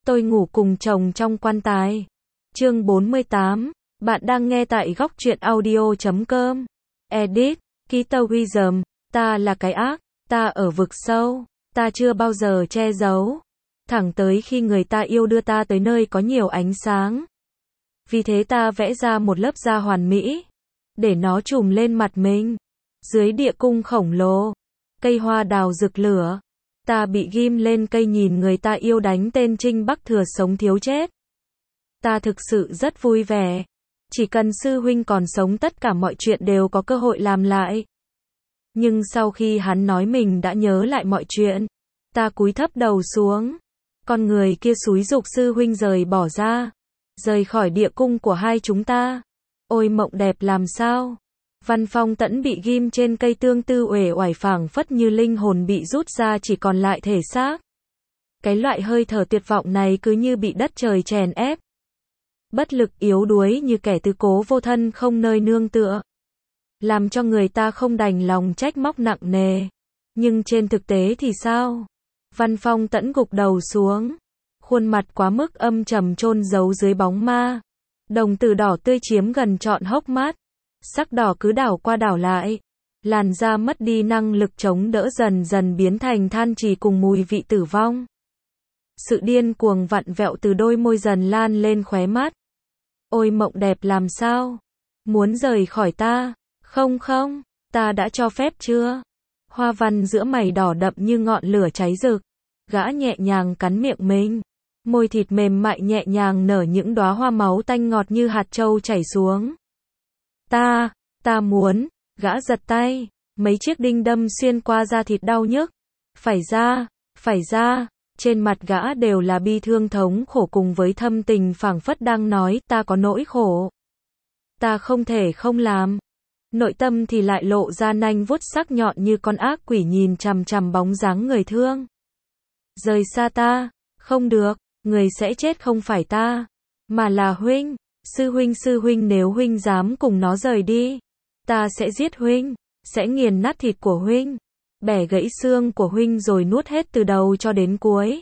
Tôi ngủ cùng chồng trong quan tài. Chương 48. Bạn đang nghe tại góc truyện audio.com. Edit. Kitowism. Ta là cái ác. Ta ở vực sâu. Ta chưa bao giờ che giấu. Thẳng tới khi người ta yêu đưa ta tới nơi có nhiều ánh sáng. Vì thế ta vẽ ra một lớp da hoàn mỹ. Để nó trùm lên mặt mình. Dưới địa cung khổng lồ. Cây hoa đào rực lửa. Ta bị ghim lên cây nhìn người ta yêu đánh tên Trinh Bắc Thừa sống thiếu chết. Ta thực sự rất vui vẻ. Chỉ cần sư huynh còn sống tất cả mọi chuyện đều có cơ hội làm lại. Nhưng sau khi hắn nói mình đã nhớ lại mọi chuyện, ta cúi thấp đầu xuống. Con người kia xúi giục sư huynh rời bỏ ra. Rời khỏi địa cung của hai chúng ta. Ôi mộng đẹp làm sao? Văn Phong Tẫn bị ghim trên cây tương tư uể oải phảng phất như linh hồn bị rút ra chỉ còn lại thể xác. Cái loại hơi thở tuyệt vọng này cứ như bị đất trời chèn ép. Bất lực yếu đuối như kẻ tứ cố vô thân không nơi nương tựa. Làm cho người ta không đành lòng trách móc nặng nề. Nhưng trên thực tế thì sao? Văn Phong Tẫn gục đầu xuống. Khuôn mặt quá mức âm trầm chôn giấu dưới bóng ma. Đồng tử đỏ tươi chiếm gần trọn hốc mắt. Sắc đỏ cứ đảo qua đảo lại. Làn da mất đi năng lực chống đỡ dần dần biến thành than trì cùng mùi vị tử vong. Sự điên cuồng vặn vẹo từ đôi môi dần lan lên khóe mắt. Ôi mộng đẹp làm sao? Muốn rời khỏi ta? Không không, ta đã cho phép chưa? Hoa văn giữa mày đỏ đậm như ngọn lửa cháy rực. Gã nhẹ nhàng cắn miệng mình. Môi thịt mềm mại nhẹ nhàng nở những đóa hoa máu tanh ngọt như hạt châu chảy xuống. Ta muốn, gã giật tay, mấy chiếc đinh đâm xuyên qua da thịt đau nhức. Phải ra, trên mặt gã đều là bi thương thống khổ cùng với thâm tình phảng phất đang nói ta có nỗi khổ. Ta không thể không làm. Nội tâm thì lại lộ ra nanh vuốt sắc nhọn như con ác quỷ nhìn chằm chằm bóng dáng người thương. Rời xa ta, không được, người sẽ chết không phải ta, mà là huynh. Sư huynh nếu huynh dám cùng nó rời đi, ta sẽ giết huynh, sẽ nghiền nát thịt của huynh, bẻ gãy xương của huynh rồi nuốt hết từ đầu cho đến cuối.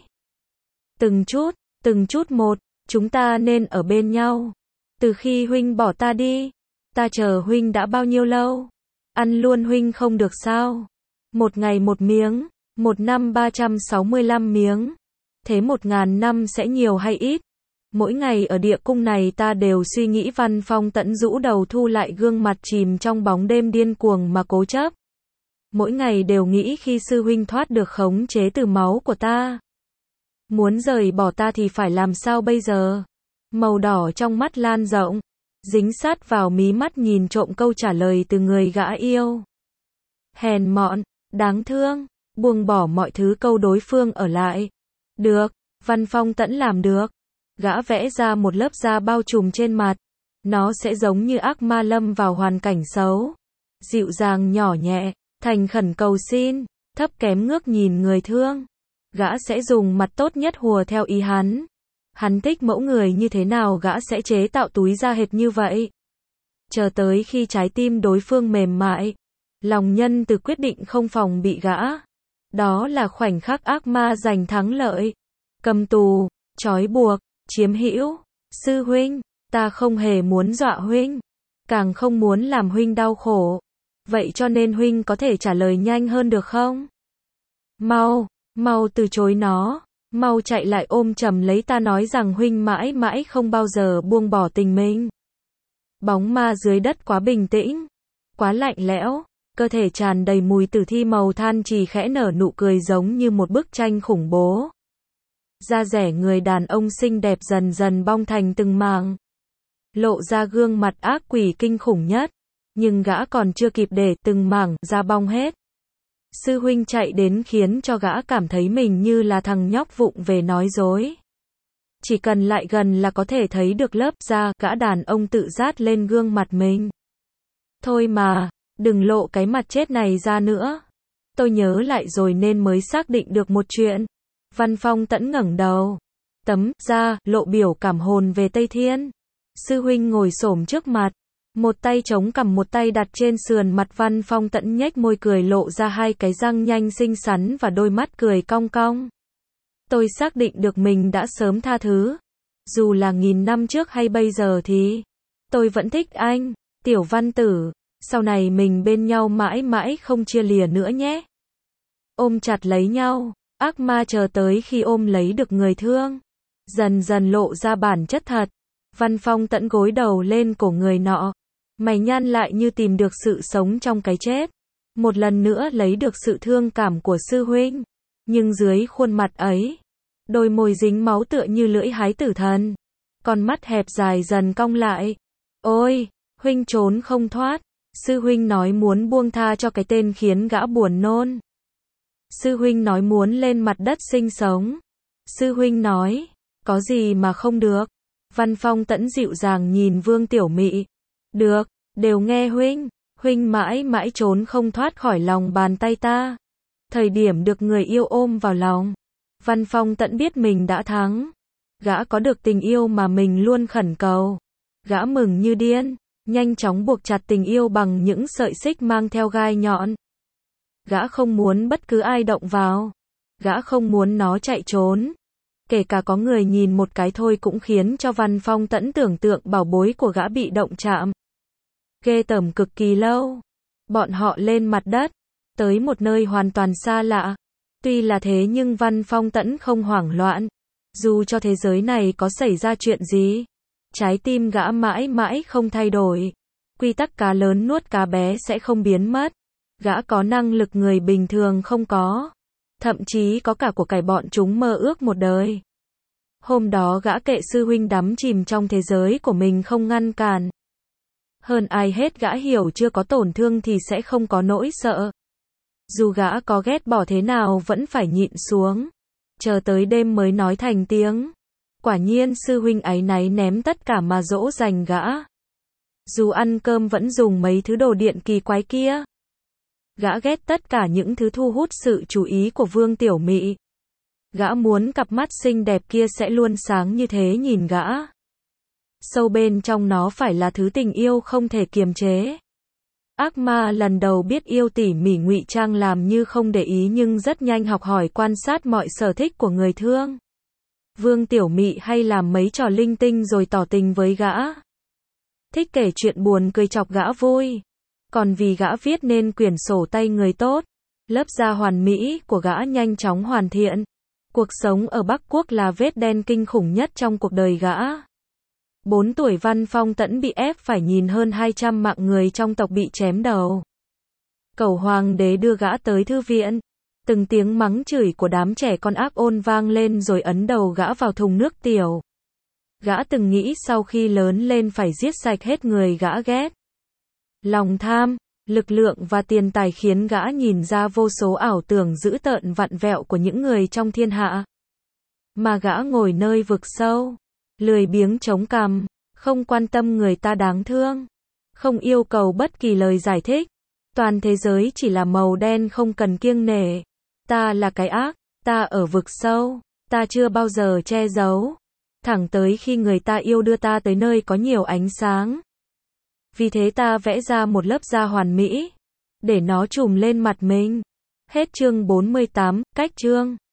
Từng chút một, chúng ta nên ở bên nhau. Từ khi huynh bỏ ta đi, ta chờ huynh đã bao nhiêu lâu? Ăn luôn huynh không được sao? Một ngày một miếng, một năm 365 miếng. Thế 1000 năm sẽ nhiều hay ít? Mỗi ngày ở địa cung này ta đều suy nghĩ. Văn Phong Tẫn rũ đầu thu lại gương mặt chìm trong bóng đêm điên cuồng mà cố chấp. Mỗi ngày đều nghĩ khi sư huynh thoát được khống chế từ máu của ta. Muốn rời bỏ ta thì phải làm sao bây giờ? Màu đỏ trong mắt lan rộng, dính sát vào mí mắt nhìn trộm câu trả lời từ người gã yêu. Hèn mọn, đáng thương, buông bỏ mọi thứ câu đối phương ở lại. Được, Văn Phong Tẫn làm được. Gã vẽ ra một lớp da bao trùm trên mặt. Nó sẽ giống như ác ma lâm vào hoàn cảnh xấu. Dịu dàng nhỏ nhẹ, thành khẩn cầu xin, thấp kém ngước nhìn người thương. Gã sẽ dùng mặt tốt nhất hùa theo ý hắn. Hắn thích mẫu người như thế nào gã sẽ chế tạo túi da hệt như vậy. Chờ tới khi trái tim đối phương mềm mại, lòng nhân từ quyết định không phòng bị gã. Đó là khoảnh khắc ác ma giành thắng lợi. Cầm tù, trói buộc, chiếm hữu. Sư huynh, ta không hề muốn dọa huynh, càng không muốn làm huynh đau khổ. Vậy cho nên huynh có thể trả lời nhanh hơn được không? Mau từ chối nó. Mau chạy lại ôm chầm lấy ta nói rằng huynh mãi mãi không bao giờ buông bỏ tình mình. Bóng ma dưới đất quá bình tĩnh, quá lạnh lẽo, cơ thể tràn đầy mùi tử thi màu than trì khẽ nở nụ cười giống như một bức tranh khủng bố. Da dẻ người đàn ông xinh đẹp dần dần bong thành từng mảng. Lộ ra gương mặt ác quỷ kinh khủng nhất. Nhưng gã còn chưa kịp để từng mảng da bong hết. Sư huynh chạy đến khiến cho gã cảm thấy mình như là thằng nhóc vụng về nói dối. Chỉ cần lại gần là có thể thấy được lớp da. Gã đàn ông tự dát lên gương mặt mình. Thôi mà, đừng lộ cái mặt chết này ra nữa. Tôi nhớ lại rồi nên mới xác định được một chuyện. Văn Phong Tẫn ngẩng đầu. Tấm da lộ biểu cảm hồn về Tây Thiên. Sư huynh ngồi xổm trước mặt. Một tay chống cằm một tay đặt trên sườn mặt. Văn Phong Tẫn nhếch môi cười lộ ra hai cái răng nhanh xinh xắn và đôi mắt cười cong cong. Tôi xác định được mình đã sớm tha thứ. Dù là 1000 năm trước hay bây giờ thì tôi vẫn thích anh, Tiểu Văn Tử. Sau này mình bên nhau mãi mãi không chia lìa nữa nhé. Ôm chặt lấy nhau, ác ma chờ tới khi ôm lấy được người thương. Dần dần lộ ra bản chất thật. Văn Phong Tẫn gối đầu lên cổ người nọ. Mày nhăn lại như tìm được sự sống trong cái chết. Một lần nữa lấy được sự thương cảm của sư huynh. Nhưng dưới khuôn mặt ấy, đôi môi dính máu tựa như lưỡi hái tử thần. Con mắt hẹp dài dần cong lại. Ôi, huynh trốn không thoát. Sư huynh nói muốn buông tha cho cái tên khiến gã buồn nôn. Sư huynh nói muốn lên mặt đất sinh sống. Sư huynh nói, có gì mà không được. Văn Phong Tẫn dịu dàng nhìn Vương Tiểu Mị. Được, đều nghe huynh. Huynh mãi mãi trốn không thoát khỏi lòng bàn tay ta. Thời điểm được người yêu ôm vào lòng, Văn Phong Tẫn biết mình đã thắng. Gã có được tình yêu mà mình luôn khẩn cầu. Gã mừng như điên, nhanh chóng buộc chặt tình yêu bằng những sợi xích mang theo gai nhọn. Gã không muốn bất cứ ai động vào. Gã không muốn nó chạy trốn. Kể cả có người nhìn một cái thôi cũng khiến cho Văn Phong Tẫn tưởng tượng bảo bối của gã bị động chạm. Ghê tởm cực kỳ lâu. Bọn họ lên mặt đất, tới một nơi hoàn toàn xa lạ. Tuy là thế nhưng Văn Phong Tẫn không hoảng loạn. Dù cho thế giới này có xảy ra chuyện gì, trái tim gã mãi mãi không thay đổi. Quy tắc cá lớn nuốt cá bé sẽ không biến mất. Gã có năng lực người bình thường không có. Thậm chí có cả của cải bọn chúng mơ ước một đời. Hôm đó gã kệ sư huynh đắm chìm trong thế giới của mình không ngăn cản. Hơn ai hết gã hiểu chưa có tổn thương thì sẽ không có nỗi sợ. Dù gã có ghét bỏ thế nào vẫn phải nhịn xuống. Chờ tới đêm mới nói thành tiếng. Quả nhiên sư huynh áy náy ném tất cả mà dỗ dành gã. Dù ăn cơm vẫn dùng mấy thứ đồ điện kỳ quái kia. Gã ghét tất cả những thứ thu hút sự chú ý của Vương Tiểu Mị. Gã muốn cặp mắt xinh đẹp kia sẽ luôn sáng như thế nhìn gã. Sâu bên trong nó phải là thứ tình yêu không thể kiềm chế. Ác ma lần đầu biết yêu tỉ mỉ ngụy trang làm như không để ý nhưng rất nhanh học hỏi quan sát mọi sở thích của người thương. Vương Tiểu Mị hay làm mấy trò linh tinh rồi tỏ tình với gã. Thích kể chuyện buồn cười chọc gã vui. Còn vì gã viết nên quyển sổ tay người tốt, lớp da hoàn mỹ của gã nhanh chóng hoàn thiện. Cuộc sống ở Bắc Quốc là vết đen kinh khủng nhất trong cuộc đời gã. 4 tuổi Văn Phong Tẫn bị ép phải nhìn hơn 200 mạng người trong tộc bị chém đầu. Cẩu hoàng đế đưa gã tới thư viện. Từng tiếng mắng chửi của đám trẻ con ác ôn vang lên rồi ấn đầu gã vào thùng nước tiểu. Gã từng nghĩ sau khi lớn lên phải giết sạch hết người gã ghét. Lòng tham, lực lượng và tiền tài khiến gã nhìn ra vô số ảo tưởng dữ tợn vặn vẹo của những người trong thiên hạ. Mà gã ngồi nơi vực sâu, lười biếng chống cằm, không quan tâm người ta đáng thương, không yêu cầu bất kỳ lời giải thích. Toàn thế giới chỉ là màu đen không cần kiêng nể. Ta là cái ác, ta ở vực sâu, ta chưa bao giờ che giấu. Thẳng tới khi người ta yêu đưa ta tới nơi có nhiều ánh sáng. Vì thế ta vẽ ra một lớp da hoàn mỹ, để nó trùm lên mặt mình. Hết chương 48, cách chương.